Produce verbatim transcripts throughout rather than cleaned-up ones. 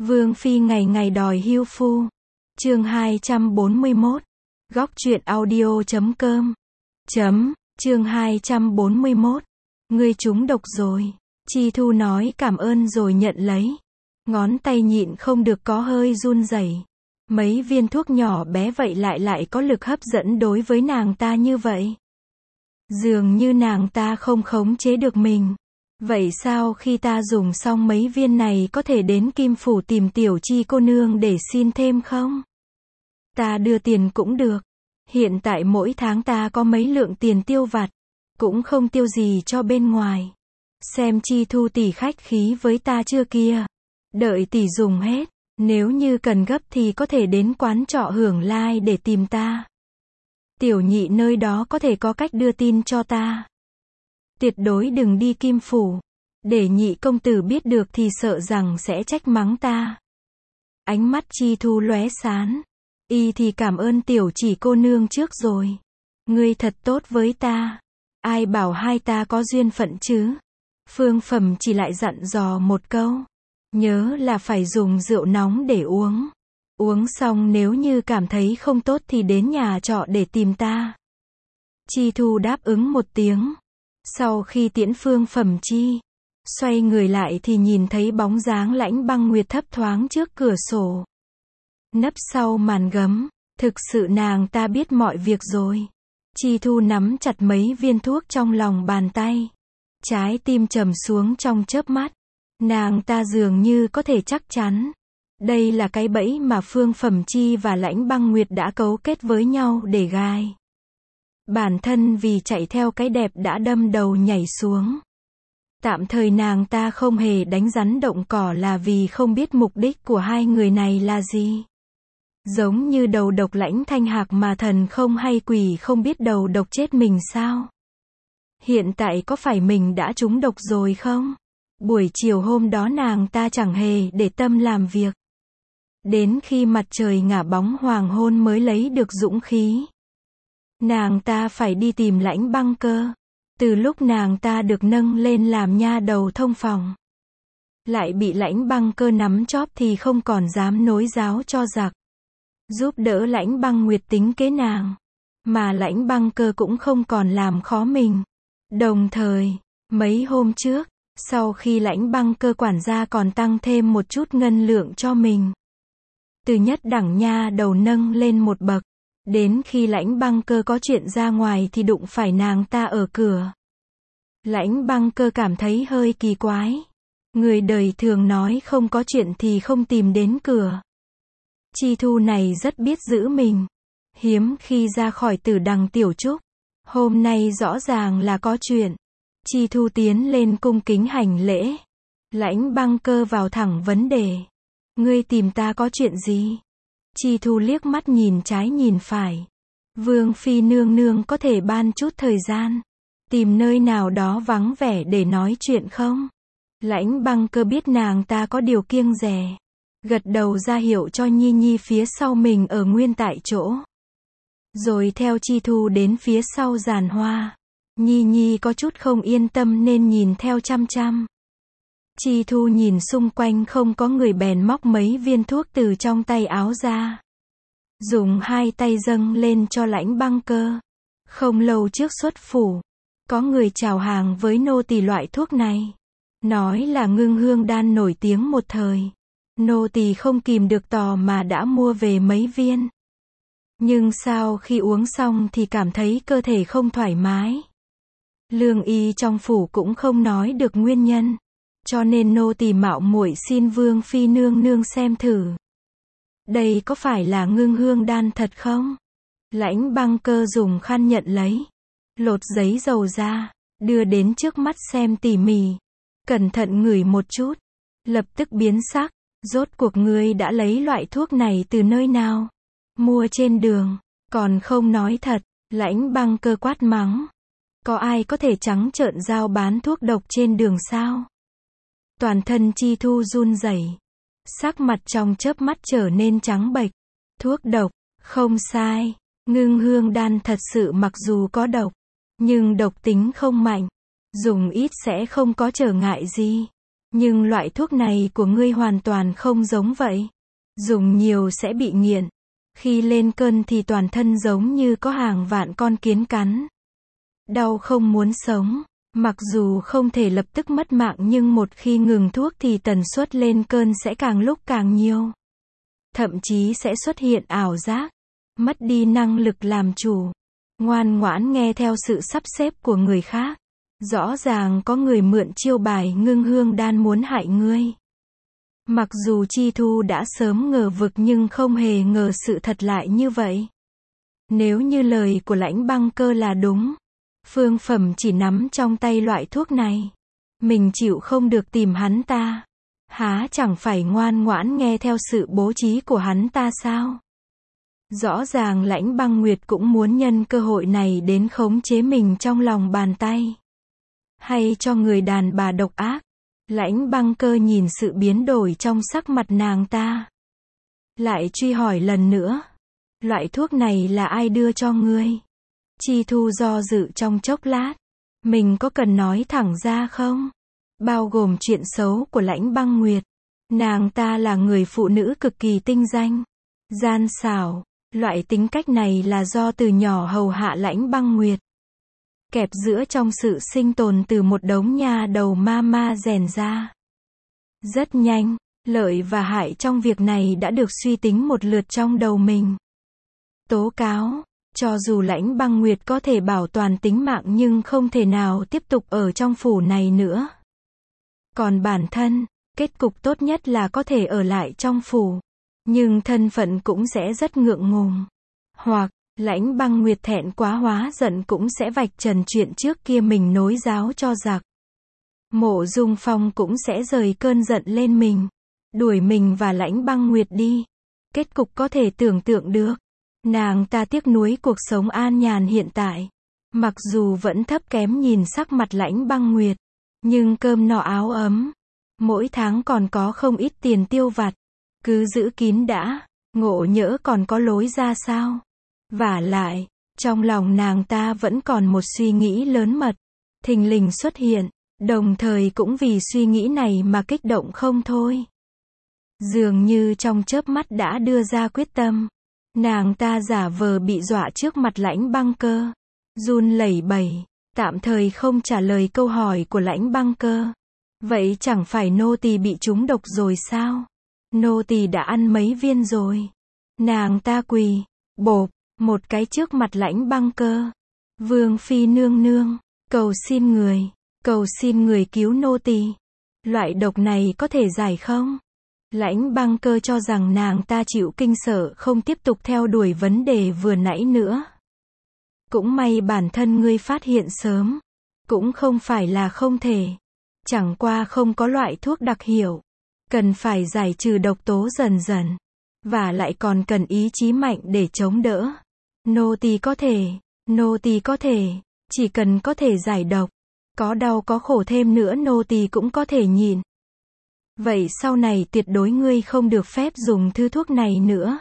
Vương phi ngày ngày đòi hưu phu. Chương hai trăm bốn mươi mốt. Góc truyện audio chấm com. Chấm, chương hai trăm bốn mươi mốt. Ngươi trúng độc rồi. Chi Thu nói cảm ơn rồi nhận lấy. Ngón tay nhịn không được có hơi run rẩy. Mấy viên thuốc nhỏ bé vậy lại lại có lực hấp dẫn đối với nàng ta như vậy. Dường như nàng ta không khống chế được mình. Vậy sao khi ta dùng xong mấy viên này có thể đến Kim Phủ tìm tiểu Chi cô nương để xin thêm không? Ta đưa tiền cũng được. Hiện tại mỗi tháng ta có mấy lượng tiền tiêu vặt. Cũng không tiêu gì cho bên ngoài. Xem Chi Thu tỷ khách khí với ta chưa kia. Đợi tỷ dùng hết. Nếu như cần gấp thì có thể đến quán trọ Hưởng Lai để tìm ta. Tiểu nhị nơi đó có thể có cách đưa tin cho ta. Tuyệt đối đừng đi Kim Phủ. Để nhị công tử biết được thì sợ rằng sẽ trách mắng ta. Ánh mắt Chi Thu lóe sáng. Y thì cảm ơn tiểu Chỉ cô nương trước rồi. Ngươi thật tốt với ta. Ai bảo hai ta có duyên phận chứ. Phương Phẩm chỉ lại dặn dò một câu. Nhớ là phải dùng rượu nóng để uống. Uống xong nếu như cảm thấy không tốt thì đến nhà trọ để tìm ta. Chi Thu đáp ứng một tiếng. Sau khi tiễn Phương Phẩm Chi, xoay người lại thì nhìn thấy bóng dáng Lãnh Băng Nguyệt thấp thoáng trước cửa sổ. Nấp sau màn gấm, thực sự nàng ta biết mọi việc rồi. Chi Thu nắm chặt mấy viên thuốc trong lòng bàn tay. Trái tim trầm xuống trong chớp mắt. Nàng ta dường như có thể chắc chắn. Đây là cái bẫy mà Phương Phẩm Chi và Lãnh Băng Nguyệt đã cấu kết với nhau để gai. Bản thân vì chạy theo cái đẹp đã đâm đầu nhảy xuống. Tạm thời nàng ta không hề đánh rắn động cỏ là vì không biết mục đích của hai người này là gì. Giống như đầu độc Lãnh Thanh Hạc mà thần không hay quỷ không biết đầu độc chết mình sao? Hiện tại có phải mình đã trúng độc rồi không? Buổi chiều hôm đó nàng ta chẳng hề để tâm làm việc. Đến khi mặt trời ngả bóng hoàng hôn mới lấy được dũng khí. Nàng ta phải đi tìm Lãnh Băng Cơ. Từ lúc nàng ta được nâng lên làm nha đầu thông phòng, lại bị Lãnh Băng Cơ nắm chóp thì không còn dám nối giáo cho giặc. Giúp đỡ Lãnh Băng Nguyệt tính kế nàng. Mà Lãnh Băng Cơ cũng không còn làm khó mình. Đồng thời, mấy hôm trước, sau khi Lãnh Băng Cơ quản gia còn tăng thêm một chút ngân lượng cho mình. Từ nhất đẳng nha đầu nâng lên một bậc. Đến khi Lãnh Băng Cơ có chuyện ra ngoài thì đụng phải nàng ta ở cửa. Lãnh Băng Cơ cảm thấy hơi kỳ quái. Người đời thường nói không có chuyện thì không tìm đến cửa. Chi Thu này rất biết giữ mình. Hiếm khi ra khỏi Tử Đằng tiểu trúc. Hôm nay rõ ràng là có chuyện. Chi Thu tiến lên cung kính hành lễ. Lãnh Băng Cơ vào thẳng vấn đề. Ngươi tìm ta có chuyện gì? Chi Thu liếc mắt nhìn trái nhìn phải. Vương phi nương nương có thể ban chút thời gian. Tìm nơi nào đó vắng vẻ để nói chuyện không? Lãnh Băng Cơ biết nàng ta có điều kiêng dè. Gật đầu ra hiệu cho Nhi Nhi phía sau mình ở nguyên tại chỗ. Rồi theo Chi Thu đến phía sau giàn hoa. Nhi Nhi có chút không yên tâm nên nhìn theo chăm chăm. Chi Thu nhìn xung quanh không có người bèn móc mấy viên thuốc từ trong tay áo ra. Dùng hai tay dâng lên cho Lãnh Băng Cơ. Không lâu trước xuất phủ, có người chào hàng với nô tỳ loại thuốc này. Nói là ngưng hương đan nổi tiếng một thời. Nô tỳ không kìm được tò mà đã mua về mấy viên. Nhưng sau khi uống xong thì cảm thấy cơ thể không thoải mái. Lương y trong phủ cũng không nói được nguyên nhân. Cho nên nô tỳ mạo muội xin Vương phi nương nương xem thử. Đây có phải là ngưng hương đan thật không? Lãnh Băng Cơ dùng khăn nhận lấy. Lột giấy dầu ra. Đưa đến trước mắt xem tỉ mỉ. Cẩn thận ngửi một chút. Lập tức biến sắc. Rốt cuộc ngươi đã lấy loại thuốc này từ nơi nào? Mua trên đường. Còn không nói thật. Lãnh Băng Cơ quát mắng. Có ai có thể trắng trợn giao bán thuốc độc trên đường sao? Toàn thân Chi Thu run rẩy. Sắc mặt trong chớp mắt trở nên trắng bệch. Thuốc độc, không sai. Ngưng hương đan thật sự mặc dù có độc, nhưng độc tính không mạnh. Dùng ít sẽ không có trở ngại gì. Nhưng loại thuốc này của ngươi hoàn toàn không giống vậy. Dùng nhiều sẽ bị nghiện. Khi lên cơn thì toàn thân giống như có hàng vạn con kiến cắn. Đau không muốn sống. Mặc dù không thể lập tức mất mạng nhưng một khi ngừng thuốc thì tần suất lên cơn sẽ càng lúc càng nhiều. Thậm chí sẽ xuất hiện ảo giác. Mất đi năng lực làm chủ. Ngoan ngoãn nghe theo sự sắp xếp của người khác. Rõ ràng có người mượn chiêu bài ngưng hương đan muốn hại ngươi. Mặc dù Chi Thu đã sớm ngờ vực nhưng không hề ngờ sự thật lại như vậy. Nếu như lời của Lãnh Băng Cơ là đúng, Phương Phẩm chỉ nắm trong tay loại thuốc này. Mình chịu không được tìm hắn ta. Há chẳng phải ngoan ngoãn nghe theo sự bố trí của hắn ta sao? Rõ ràng Lãnh Băng Nguyệt cũng muốn nhân cơ hội này đến khống chế mình trong lòng bàn tay. Hay cho người đàn bà độc ác. Lãnh Băng Cơ nhìn sự biến đổi trong sắc mặt nàng ta. Lại truy hỏi lần nữa. Loại thuốc này là ai đưa cho ngươi? Chi Thu do dự trong chốc lát. Mình có cần nói thẳng ra không? Bao gồm chuyện xấu của Lãnh Băng Nguyệt. Nàng ta là người phụ nữ cực kỳ tinh danh. Gian xảo. Loại tính cách này là do từ nhỏ hầu hạ Lãnh Băng Nguyệt. Kẹp giữa trong sự sinh tồn từ một đống nha đầu ma ma rèn ra. Rất nhanh, lợi và hại trong việc này đã được suy tính một lượt trong đầu mình. Tố cáo, cho dù Lãnh Băng Nguyệt có thể bảo toàn tính mạng nhưng không thể nào tiếp tục ở trong phủ này nữa. Còn bản thân, kết cục tốt nhất là có thể ở lại trong phủ. Nhưng thân phận cũng sẽ rất ngượng ngùng. Hoặc, Lãnh Băng Nguyệt thẹn quá hóa giận cũng sẽ vạch trần chuyện trước kia mình nối giáo cho giặc. Mộ Dung Phong cũng sẽ rời cơn giận lên mình. Đuổi mình và Lãnh Băng Nguyệt đi. Kết cục có thể tưởng tượng được. Nàng ta tiếc nuối cuộc sống an nhàn hiện tại. Mặc dù vẫn thấp kém nhìn sắc mặt Lãnh Băng Nguyệt. Nhưng cơm no áo ấm. Mỗi tháng còn có không ít tiền tiêu vặt. Cứ giữ kín đã. Ngộ nhỡ còn có lối ra sao? Vả lại, trong lòng nàng ta vẫn còn một suy nghĩ lớn mật. Thình lình xuất hiện. Đồng thời cũng vì suy nghĩ này mà kích động không thôi. Dường như trong chớp mắt đã đưa ra quyết tâm. Nàng ta giả vờ bị dọa trước mặt Lãnh Băng Cơ. Run lẩy bẩy. Tạm thời không trả lời câu hỏi của Lãnh Băng Cơ. Vậy chẳng phải nô tỳ bị trúng độc rồi sao? Nô tỳ đã ăn mấy viên rồi. Nàng ta quỳ. Bộp. Một cái trước mặt Lãnh Băng Cơ. Vương phi nương nương. Cầu xin người. Cầu xin người cứu nô tỳ. Loại độc này có thể giải không? Lãnh Băng Cơ cho rằng nàng ta chịu kinh sợ không tiếp tục theo đuổi vấn đề vừa nãy nữa. Cũng may bản thân ngươi phát hiện sớm. Cũng không phải là không thể. Chẳng qua không có loại thuốc đặc hiệu. Cần phải giải trừ độc tố dần dần. Và lại còn cần ý chí mạnh để chống đỡ. Nô tỳ có thể. Nô tỳ có thể. Chỉ cần có thể giải độc. Có đau có khổ thêm nữa nô tỳ cũng có thể nhịn. Vậy sau này tuyệt đối ngươi không được phép dùng thứ thuốc này nữa.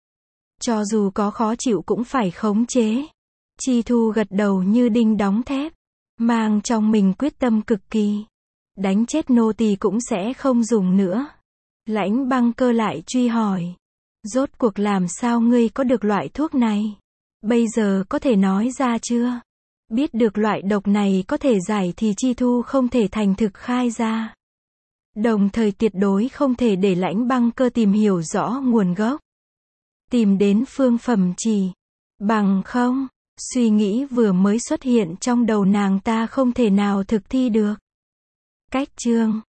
Cho dù có khó chịu cũng phải khống chế. Chi Thu gật đầu như đinh đóng thép. Mang trong mình quyết tâm cực kỳ. Đánh chết nô tỳ cũng sẽ không dùng nữa. Lãnh Băng Cơ lại truy hỏi. Rốt cuộc làm sao ngươi có được loại thuốc này? Bây giờ có thể nói ra chưa? Biết được loại độc này có thể giải thì Chi Thu không thể thành thực khai ra. Đồng thời tuyệt đối không thể để Lãnh Băng Cơ tìm hiểu rõ nguồn gốc. Tìm đến phương phẩm chỉ. Bằng không, suy nghĩ vừa mới xuất hiện trong đầu nàng ta không thể nào thực thi được. Cách chương